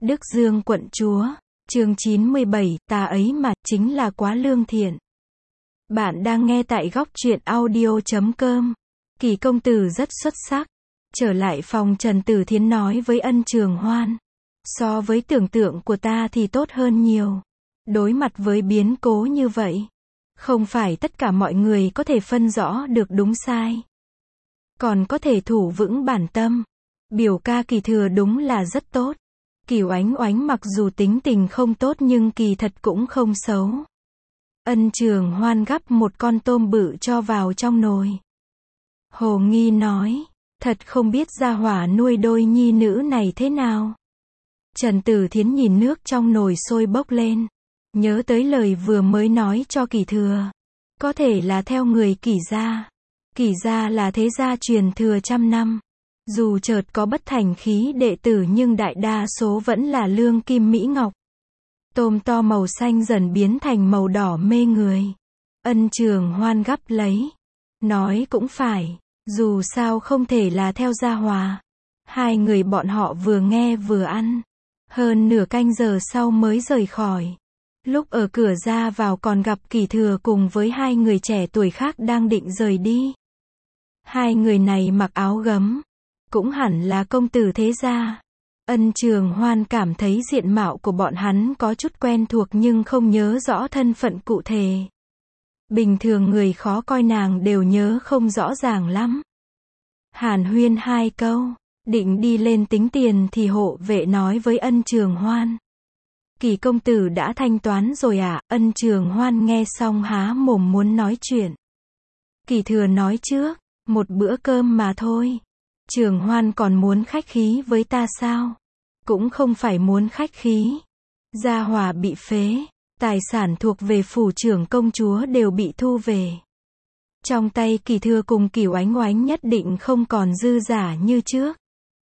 Đức Dương quận chúa, chương 97, ta ấy mà, chính là quá lương thiện. Bạn đang nghe tại góc truyện audio.com. Kỳ công tử rất xuất sắc. Trở lại phòng, Trần Tử Thiến nói với Ân Trường Hoan. So với tưởng tượng của ta thì tốt hơn nhiều. Đối mặt với biến cố như vậy, không phải tất cả mọi người có thể phân rõ được đúng sai. Còn có thể thủ vững bản tâm. Biểu ca Kỳ Thừa đúng là rất tốt. Kiều Oánh Oánh mặc dù tính tình không tốt nhưng kỳ thật cũng không xấu. Ân Trường Hoan gắp một con tôm bự cho vào trong nồi. Hồ Nghi nói, thật không biết gia hỏa nuôi đôi nhi nữ này thế nào. Trần Tử Thiến nhìn nước trong nồi sôi bốc lên. Nhớ tới lời vừa mới nói cho Kỳ Thừa. Có thể là theo người Kỳ gia. Kỳ gia là thế gia truyền thừa trăm năm. Dù chợt có bất thành khí đệ tử nhưng đại đa số vẫn là lương kim mỹ ngọc. Tôm to màu xanh dần biến thành màu đỏ mê người. Ân Trường Hoan gắp lấy. Nói cũng phải, dù sao không thể là theo gia hòa. Hai người bọn họ vừa nghe vừa ăn. Hơn nửa canh giờ sau mới rời khỏi. Lúc ở cửa ra vào còn gặp Kỳ Thừa cùng với hai người trẻ tuổi khác đang định rời đi. Hai người này mặc áo gấm. Cũng hẳn là công tử thế gia. Ân Trường Hoan cảm thấy diện mạo của bọn hắn có chút quen thuộc nhưng không nhớ rõ thân phận cụ thể. Bình thường người khó coi nàng đều nhớ không rõ ràng lắm. Hàn huyên hai câu, định đi lên tính tiền thì hộ vệ nói với Ân Trường Hoan. Kỳ công tử đã thanh toán rồi à? Ân Trường Hoan nghe xong há mồm muốn nói chuyện. Kỳ Thừa nói trước, một bữa cơm mà thôi. Trường Hoan còn muốn khách khí với ta sao? Cũng không phải muốn khách khí. Gia Hòa bị phế, tài sản thuộc về phủ trưởng công chúa đều bị thu về. Trong tay Kỳ Thừa cùng Kiều Oánh Oánh nhất định không còn dư giả như trước.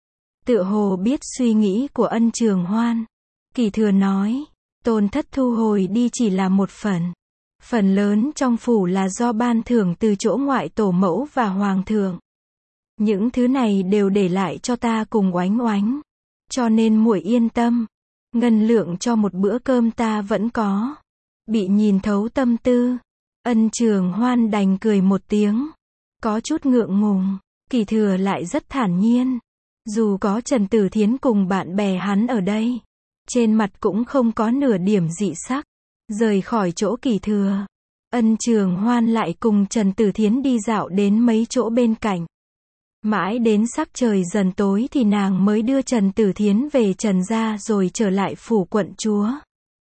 Tựa hồ biết suy nghĩ của Ân Trường Hoan. Kỳ Thừa nói, tôn thất thu hồi đi chỉ là một phần. Phần lớn trong phủ là do ban thưởng từ chỗ ngoại tổ mẫu và hoàng thượng. Những thứ này đều để lại cho ta cùng Oánh Oánh. Cho nên muội yên tâm. Ngân lượng cho một bữa cơm ta vẫn có. Bị nhìn thấu tâm tư. Ân Trường Hoan đành cười một tiếng. Có chút ngượng ngùng. Kỳ Thừa lại rất thản nhiên. Dù có Trần Tử Thiến cùng bạn bè hắn ở đây. Trên mặt cũng không có nửa điểm dị sắc. Rời khỏi chỗ Kỳ Thừa. Ân Trường Hoan lại cùng Trần Tử Thiến đi dạo đến mấy chỗ bên cạnh. Mãi đến sắc trời dần tối thì nàng mới đưa Trần Tử Thiến về Trần gia rồi trở lại phủ quận chúa.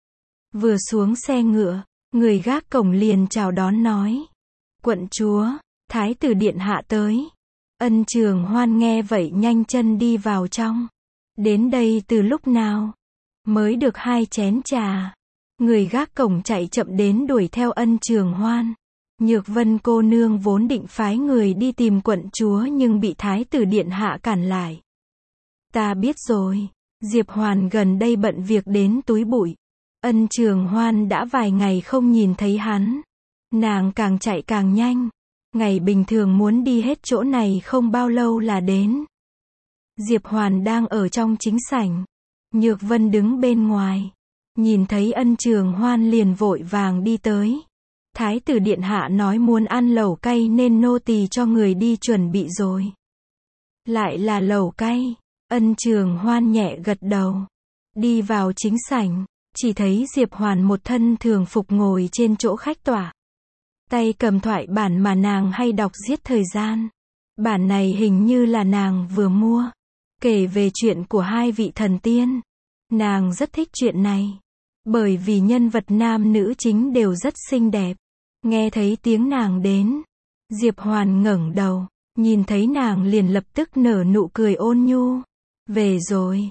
Vừa xuống xe ngựa, người gác cổng liền chào đón nói. Quận chúa, thái tử điện hạ tới. Ân Trường Hoan nghe vậy nhanh chân đi vào trong. Đến đây từ lúc nào? Mới được 2 chén trà. Người gác cổng chạy chậm đến đuổi theo Ân Trường Hoan. Nhược Vân cô nương vốn định phái người đi tìm quận chúa nhưng bị thái tử điện hạ cản lại. Ta biết rồi. Diệp Hoàn gần đây bận việc đến túi bụi. Ân Trường Hoan đã vài ngày không nhìn thấy hắn. Nàng càng chạy càng nhanh. Ngày bình thường muốn đi hết chỗ này không bao lâu là đến. Diệp Hoàn đang ở trong chính sảnh. Nhược Vân đứng bên ngoài. Nhìn thấy Ân Trường Hoan liền vội vàng đi tới. Thái tử điện hạ nói muốn ăn lẩu cay nên nô tỳ cho người đi chuẩn bị rồi. Lại là lẩu cay. Ân Trường Hoan nhẹ gật đầu. Đi vào chính sảnh. Chỉ thấy Diệp Hoàn một thân thường phục ngồi trên chỗ khách tọa. Tay cầm thoại bản mà nàng hay đọc giết thời gian. Bản này hình như là nàng vừa mua. Kể về chuyện của 2 vị thần tiên. Nàng rất thích chuyện này. Bởi vì nhân vật nam nữ chính đều rất xinh đẹp. Nghe thấy tiếng nàng đến. Diệp Hoàn ngẩng đầu. Nhìn thấy nàng liền lập tức nở nụ cười ôn nhu. Về rồi.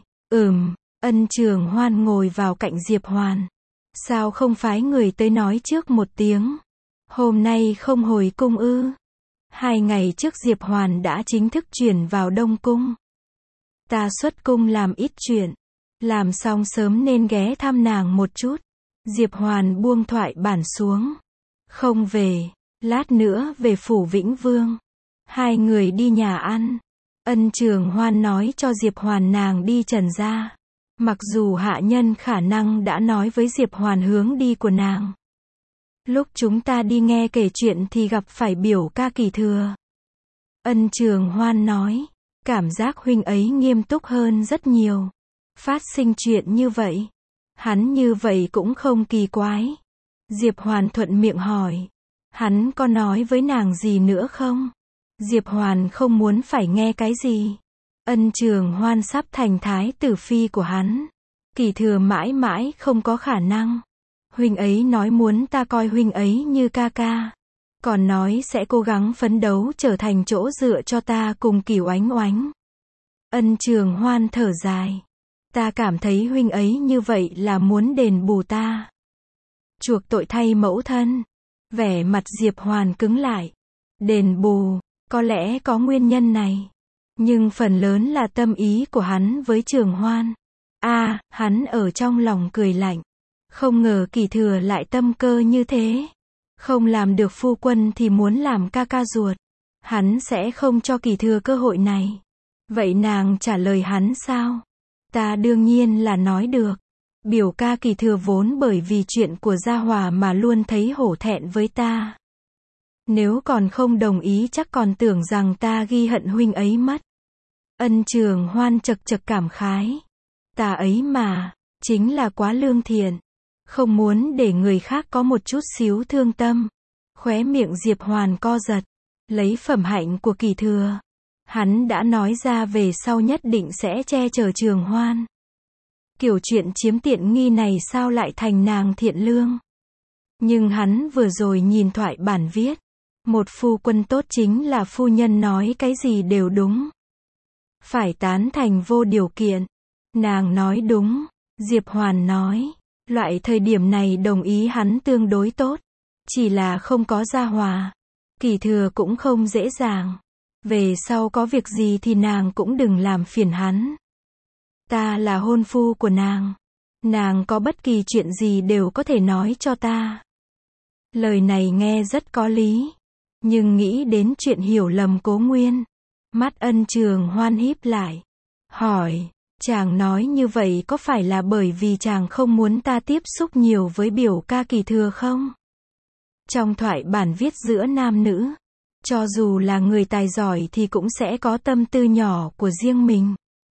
Ân Trường Hoan ngồi vào cạnh Diệp Hoàn. Sao không phái người tới nói trước một tiếng? Hôm nay không hồi cung ư? 2 ngày trước Diệp Hoàn đã chính thức chuyển vào Đông Cung. Ta xuất cung làm ít chuyện. Làm xong sớm nên ghé thăm nàng một chút. Diệp Hoàn buông thoại bản xuống. Không về. Lát nữa về phủ Vĩnh Vương. 2 người đi nhà ăn. Ân Trường Hoan nói cho Diệp Hoàn nàng đi Trần gia. Mặc dù hạ nhân khả năng đã nói với Diệp Hoàn hướng đi của nàng. Lúc chúng ta đi nghe kể chuyện thì gặp phải biểu ca Kỳ Thừa. Ân Trường Hoan nói, cảm giác huynh ấy nghiêm túc hơn rất nhiều. Phát sinh chuyện như vậy, hắn như vậy cũng không kỳ quái. Diệp Hoàn thuận miệng hỏi, hắn có nói với nàng gì nữa không? Diệp Hoàn không muốn phải nghe cái gì. Ân Trường Hoan sắp thành thái tử phi của hắn. Kỳ Thừa mãi mãi không có khả năng. Huynh ấy nói muốn ta coi huynh ấy như ca ca. Còn nói sẽ cố gắng phấn đấu trở thành chỗ dựa cho ta cùng Cửu Oánh Oánh. Ân Trường Hoan thở dài. Ta cảm thấy huynh ấy như vậy là muốn đền bù ta. Chuộc tội thay mẫu thân. Vẻ mặt Diệp Hoàn cứng lại. Đền bù, có lẽ có nguyên nhân này. Nhưng phần lớn là tâm ý của hắn với Trường Hoan. Hắn ở trong lòng cười lạnh. Không ngờ Kỳ Thừa lại tâm cơ như thế. Không làm được phu quân thì muốn làm ca ca ruột. Hắn sẽ không cho Kỳ Thừa cơ hội này. Vậy nàng trả lời hắn sao? Ta đương nhiên là nói được. Biểu ca Kỳ Thừa vốn bởi vì chuyện của Gia Hòa mà luôn thấy hổ thẹn với ta. Nếu còn không đồng ý chắc còn tưởng rằng ta ghi hận huynh ấy mất. Ân Trường Hoan chật chật cảm khái. Ta ấy mà, chính là quá lương thiện. Không muốn để người khác có một chút xíu thương tâm. Khóe miệng Diệp Hoàn co giật. Lấy phẩm hạnh của Kỳ Thừa. Hắn đã nói ra về sau nhất định sẽ che chở Trường Hoan. Kiểu chuyện chiếm tiện nghi này sao lại thành nàng thiện lương. Nhưng hắn vừa rồi nhìn thoại bản viết. Một phu quân tốt chính là phu nhân nói cái gì đều đúng. Phải tán thành vô điều kiện. Nàng nói đúng. Diệp Hoàn nói. Loại thời điểm này đồng ý hắn tương đối tốt. Chỉ là không có Gia Hòa. Kỳ Thừa cũng không dễ dàng. Về sau có việc gì thì nàng cũng đừng làm phiền hắn. Ta là hôn phu của nàng. Nàng có bất kỳ chuyện gì đều có thể nói cho ta. Lời này nghe rất có lý. Nhưng nghĩ đến chuyện hiểu lầm Cố Nguyên. Mắt Ân Trường Hoan híp lại. Hỏi, chàng nói như vậy có phải là bởi vì chàng không muốn ta tiếp xúc nhiều với biểu ca Kỳ Thừa không? Trong thoại bản viết giữa nam nữ, cho dù là người tài giỏi thì cũng sẽ có tâm tư nhỏ của riêng mình.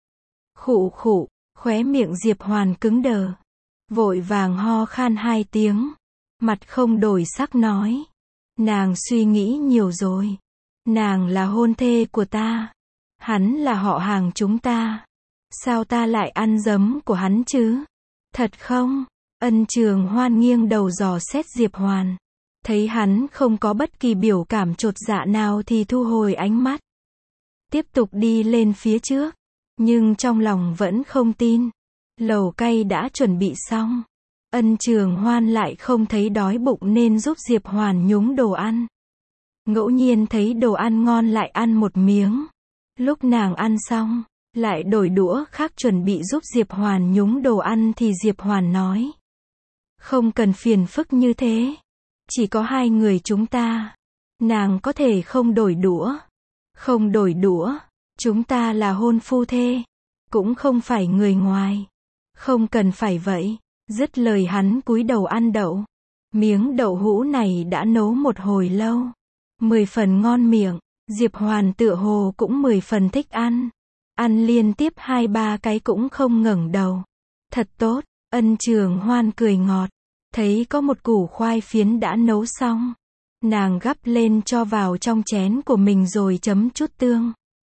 Khụ khụ, khóe miệng Diệp Hoàn cứng đờ. Vội vàng ho khan 2 tiếng. Mặt không đổi sắc nói. Nàng suy nghĩ nhiều rồi. Nàng là hôn thê của ta. Hắn là họ hàng chúng ta. Sao ta lại ăn giấm của hắn chứ? Thật không? Ân Trường Hoan nghiêng đầu dò xét Diệp Hoàn. Thấy hắn không có bất kỳ biểu cảm chột dạ nào thì thu hồi ánh mắt. Tiếp tục đi lên phía trước. Nhưng trong lòng vẫn không tin. Lẩu cay đã chuẩn bị xong. Ân Trường Hoan lại không thấy đói bụng nên giúp Diệp Hoàn nhúng đồ ăn. Ngẫu nhiên thấy đồ ăn ngon lại ăn một miếng. Lúc nàng ăn xong, lại đổi đũa khác chuẩn bị giúp Diệp Hoàn nhúng đồ ăn thì Diệp Hoàn nói. Không cần phiền phức như thế. Chỉ có 2 người chúng ta. Nàng có thể không đổi đũa. Không đổi đũa. Chúng ta là hôn phu thê. Cũng không phải người ngoài. Không cần phải vậy. Dứt lời hắn cúi đầu ăn đậu. Miếng đậu hũ này đã nấu một hồi lâu. 10 phần ngon miệng. Diệp Hoàn tựa hồ cũng 10 phần thích ăn. Ăn liên tiếp 2-3 cái cũng không ngẩng đầu. Thật tốt. Ân Trường Hoan cười ngọt. Thấy có một củ khoai phiến đã nấu xong. Nàng gắp lên cho vào trong chén của mình rồi chấm chút tương.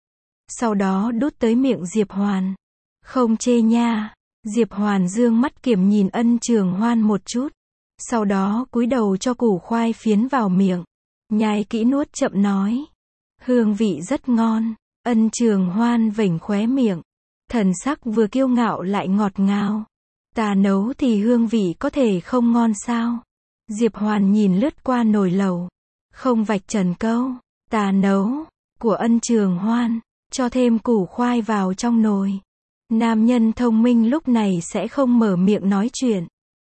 Sau đó đút tới miệng Diệp Hoàn. Không chê nha. Diệp Hoàn dương mắt kiểm nhìn Ân Trường Hoan một chút. Sau đó cúi đầu cho củ khoai phiến vào miệng. Nhai kỹ nuốt chậm nói. Hương vị rất ngon. Ân Trường Hoan vểnh khóe miệng. Thần sắc vừa kiêu ngạo lại ngọt ngào. Ta nấu thì hương vị có thể không ngon sao? Diệp Hoàn nhìn lướt qua nồi lẩu. Không vạch trần câu. Ta nấu. Của Ân Trường Hoan. Cho thêm củ khoai vào trong nồi. Nam nhân thông minh lúc này sẽ không mở miệng nói chuyện.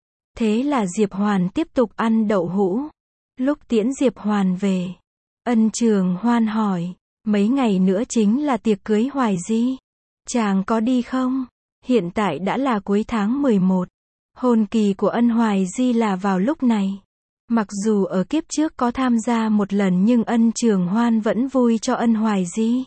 Thế là Diệp Hoàn tiếp tục ăn đậu hũ. Lúc tiễn Diệp Hoàn về. Ân Trường Hoan hỏi. Mấy ngày nữa chính là tiệc cưới Hoài Di. Chàng có đi không? Hiện tại đã là cuối tháng 11. Hôn kỳ của Ân Hoài Di là vào lúc này. Mặc dù ở kiếp trước có tham gia một lần nhưng Ân Trường Hoan vẫn vui cho Ân Hoài Di.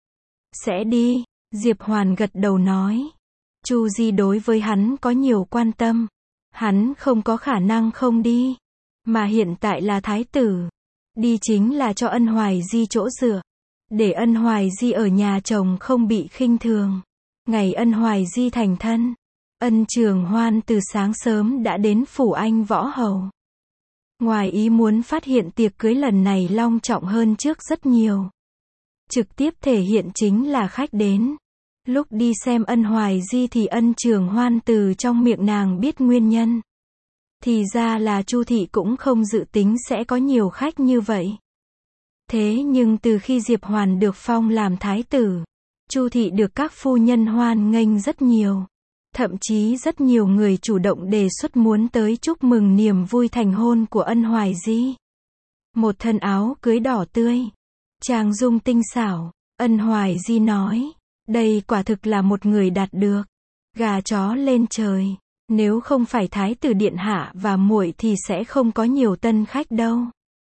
Sẽ đi, Diệp Hoàn gật đầu nói. Chu Di đối với hắn có nhiều quan tâm. Hắn không có khả năng không đi. Mà hiện tại là thái tử. Đi chính là cho Ân Hoài Di chỗ dựa. Để Ân Hoài Di ở nhà chồng không bị khinh thường. Ngày Ân Hoài Di thành thân, Ân Trường Hoan từ sáng sớm đã đến phủ Anh Võ Hầu. Ngoài ý muốn phát hiện tiệc cưới lần này long trọng hơn trước rất nhiều. Trực tiếp thể hiện chính là khách đến. Lúc đi xem Ân Hoài Di thì Ân Trường Hoan từ trong miệng nàng biết nguyên nhân. Thì ra là Chu thị cũng không dự tính sẽ có nhiều khách như vậy. Thế nhưng từ khi Diệp Hoàn được phong làm thái tử, Chu thị được các phu nhân hoan nghênh rất nhiều. Thậm chí rất nhiều người chủ động đề xuất muốn tới chúc mừng niềm vui thành hôn của Ân Hoài Di. Một thân áo cưới đỏ tươi, trang dung tinh xảo, Ân Hoài Di nói, đây quả thực là một người đạt được. Gà chó lên trời, nếu không phải thái tử điện hạ và muội thì sẽ không có nhiều tân khách đâu.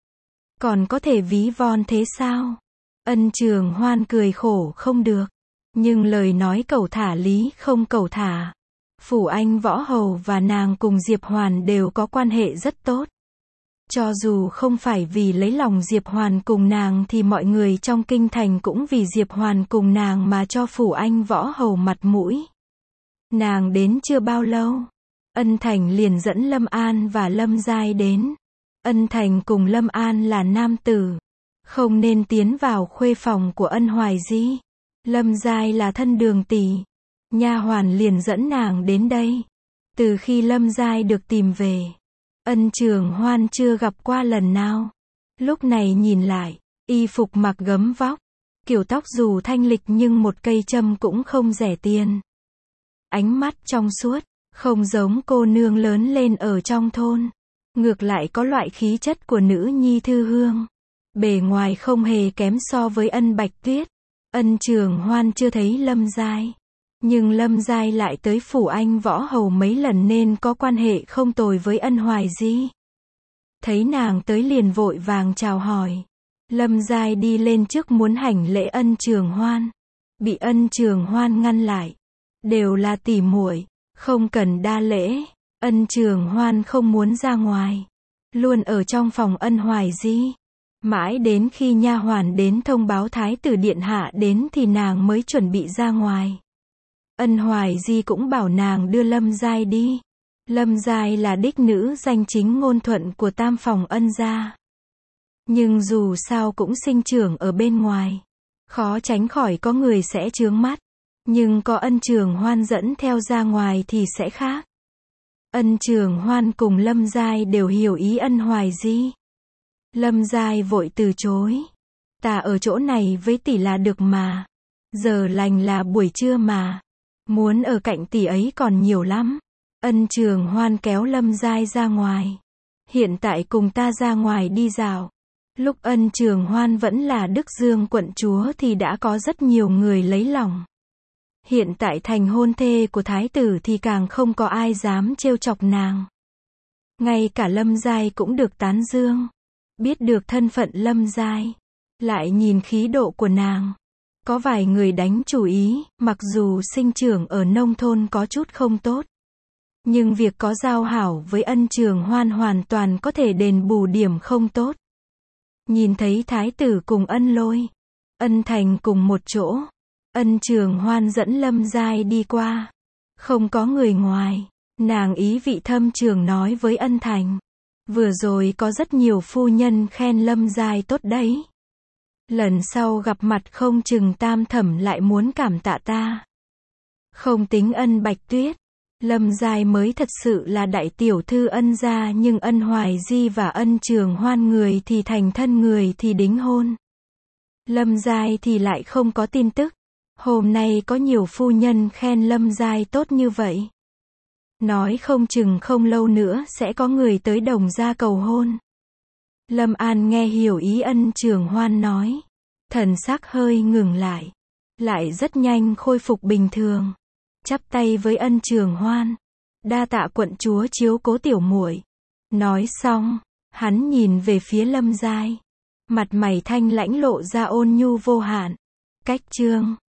Còn có thể ví von thế sao? Ân Trường Hoan cười khổ không được. Nhưng lời nói cẩu thả lý không cẩu thả. Phủ Anh Võ Hầu và nàng cùng Diệp Hoàn đều có quan hệ rất tốt. Cho dù không phải vì lấy lòng Diệp Hoàn cùng nàng thì mọi người trong kinh thành cũng vì Diệp Hoàn cùng nàng mà cho Phủ Anh Võ Hầu mặt mũi. Nàng đến chưa bao lâu, Ân Thành liền dẫn Lâm An và Lâm Giai đến. Ân Thành cùng Lâm An là nam tử, không nên tiến vào khuê phòng của Ân Hoài Di. Lâm Giai là thân đường tỷ, nha hoàn liền dẫn nàng đến đây. Từ khi Lâm Giai được tìm về, Ân Trường Hoan chưa gặp qua lần nào. Lúc này nhìn lại, y phục mặc gấm vóc, kiểu tóc dù thanh lịch nhưng một cây châm cũng không rẻ tiền. Ánh mắt trong suốt, không giống cô nương lớn lên ở trong thôn. Ngược lại có loại khí chất của nữ nhi thư hương. Bề ngoài không hề kém so với Ân Bạch Tuyết. Ân Trường Hoan chưa thấy Lâm Giai. Nhưng Lâm Giai lại tới Phủ Anh Võ Hầu mấy lần nên có quan hệ không tồi với Ân Hoài Di. Thấy nàng tới liền vội vàng chào hỏi. Lâm Giai đi lên trước muốn hành lễ Ân Trường Hoan. Bị Ân Trường Hoan ngăn lại. Đều là tỉ muội, không cần đa lễ. Ân Trường Hoan không muốn ra ngoài. Luôn ở trong phòng Ân Hoài Di. Mãi đến khi nha hoàn đến thông báo thái tử điện hạ đến thì nàng mới chuẩn bị ra ngoài. Ân Hoài Di cũng bảo nàng đưa Lâm Giai đi. Lâm Giai là đích nữ danh chính ngôn thuận của tam phòng Ân gia. Nhưng dù sao cũng sinh trưởng ở bên ngoài. Khó tránh khỏi có người sẽ chướng mắt. Nhưng có Ân Trường Hoan dẫn theo ra ngoài thì sẽ khác. Ân Trường Hoan cùng Lâm Giai đều hiểu ý Ân Hoài Di. Lâm Giai vội từ chối. Ta ở chỗ này với tỷ là được mà. Giờ lành là buổi trưa mà. Muốn ở cạnh tỷ ấy còn nhiều lắm. Ân Trường Hoan kéo Lâm Giai ra ngoài. Hiện tại cùng ta ra ngoài đi dạo. Lúc Ân Trường Hoan vẫn là Đức Dương quận chúa thì đã có rất nhiều người lấy lòng. Hiện tại thành hôn thê của thái tử thì càng không có ai dám trêu chọc nàng. Ngay cả Lâm Giai cũng được tán dương. Biết được thân phận Lâm Giai, lại nhìn khí độ của nàng. Có vài người đánh chủ ý, mặc dù sinh trưởng ở nông thôn có chút không tốt. Nhưng việc có giao hảo với Ân Trường Hoan hoàn toàn có thể đền bù điểm không tốt. Nhìn thấy thái tử cùng Ân Lôi, Ân Thành cùng một chỗ. Ân Trường Hoan dẫn Lâm Giai đi qua. Không có người ngoài. Nàng ý vị thâm trường nói với Ân Thành. Vừa rồi có rất nhiều phu nhân khen Lâm Giai tốt đấy. Lần sau gặp mặt không chừng tam thẩm lại muốn cảm tạ ta. Không tính Ân Bạch Tuyết, Lâm Giai mới thật sự là đại tiểu thư Ân gia, nhưng Ân Hoài Di và Ân Trường Hoan người thì thành thân người thì đính hôn. Lâm Giai thì lại không có tin tức. Hôm nay có nhiều phu nhân khen Lâm Giai tốt như vậy. Nói không chừng không lâu nữa sẽ có người tới Đồng gia cầu hôn. Lâm An nghe hiểu ý Ân Trường Hoan nói. Thần sắc hơi ngừng lại. Lại rất nhanh khôi phục bình thường. chắp tay với Ân Trường Hoan. Đa tạ quận chúa chiếu cố tiểu muội. Nói xong, hắn nhìn về phía Lâm Giai. Mặt mày thanh lãnh lộ ra ôn nhu vô hạn. Cách chương